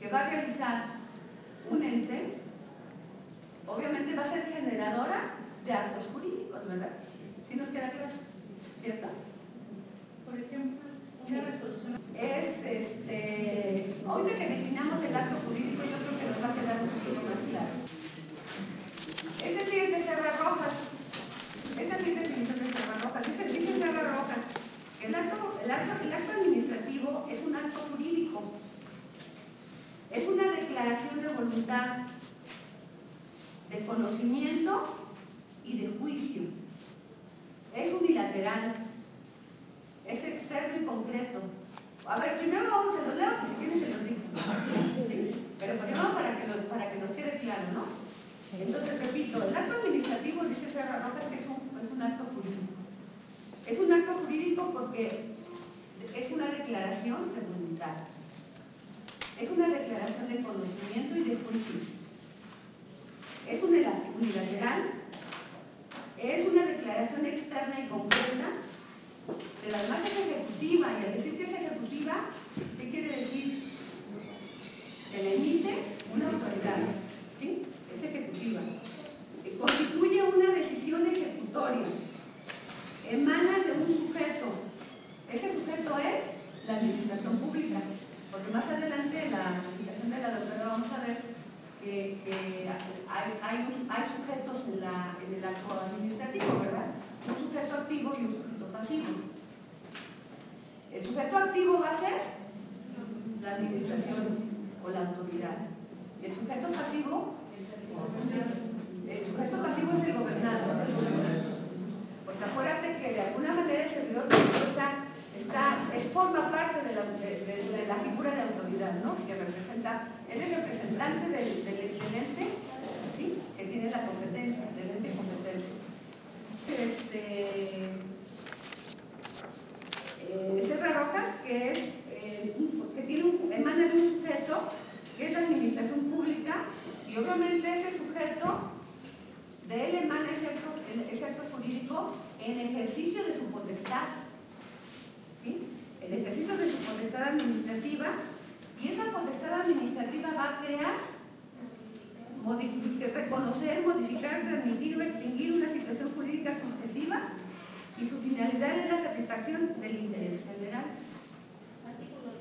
que va a realizar un ente, obviamente va a ser generadora de actos jurídicos, ¿verdad? ¿Sí nos queda claro? ¿Cierto? Por ejemplo, una resolución. Ahorita que definamos el acto jurídico, yo creo que nos va a quedar un poquito más claro. Este sí es de Serra Rojas. Esta sí es definición de Serra Rojas. Dice Serra Rojas que el acto administrativo es un acto jurídico. Es una declaración de voluntad, de conocimiento y de juicio. Es unilateral. Es externo y concreto. A ver, primero vamos a los leo, que si quieren se los digo. ¿Sí? Pero primero para que nos quede claro, ¿no? Entonces, repito, el acto administrativo, dice Serra Rojas, que es un acto jurídico. Es un acto jurídico porque es una declaración de voluntad. Es una declaración de conocimiento y de juicio. Es unilateral. Es una declaración externa y concreta. Pero además es ejecutiva, y al decir que es ejecutiva, ¿qué quiere decir? Que le emite una autoridad, ¿sí? Es ejecutiva. Constituye una decisión ejecutoria. Emana de un sujeto. Ese sujeto es la administración pública, porque más adelante en la presentación de la doctora vamos a ver que hay sujetos en el acto administrativo, ¿verdad? Un sujeto activo y un sujeto pasivo. El sujeto activo va a ser la administración o la autoridad. Y el sujeto pasivo es el gobernante. Porque acuérdate que de alguna manera el servidor público forma parte de la figura de autoridad, ¿no? Que representa, es el representante del ente, ¿sí? Que tiene la competencia, del ente competente. Serra Rojas, que emana de un sujeto que es la administración pública, y obviamente ese sujeto, de él emana ese acto jurídico en ejercicio de su potestad, ¿sí? El ejercicio de su potestad administrativa, y esa potestad administrativa va a crear, reconocer, modificar, transmitir o extinguir una situación jurídica subjetiva, y su finalidad es la satisfacción del interés general.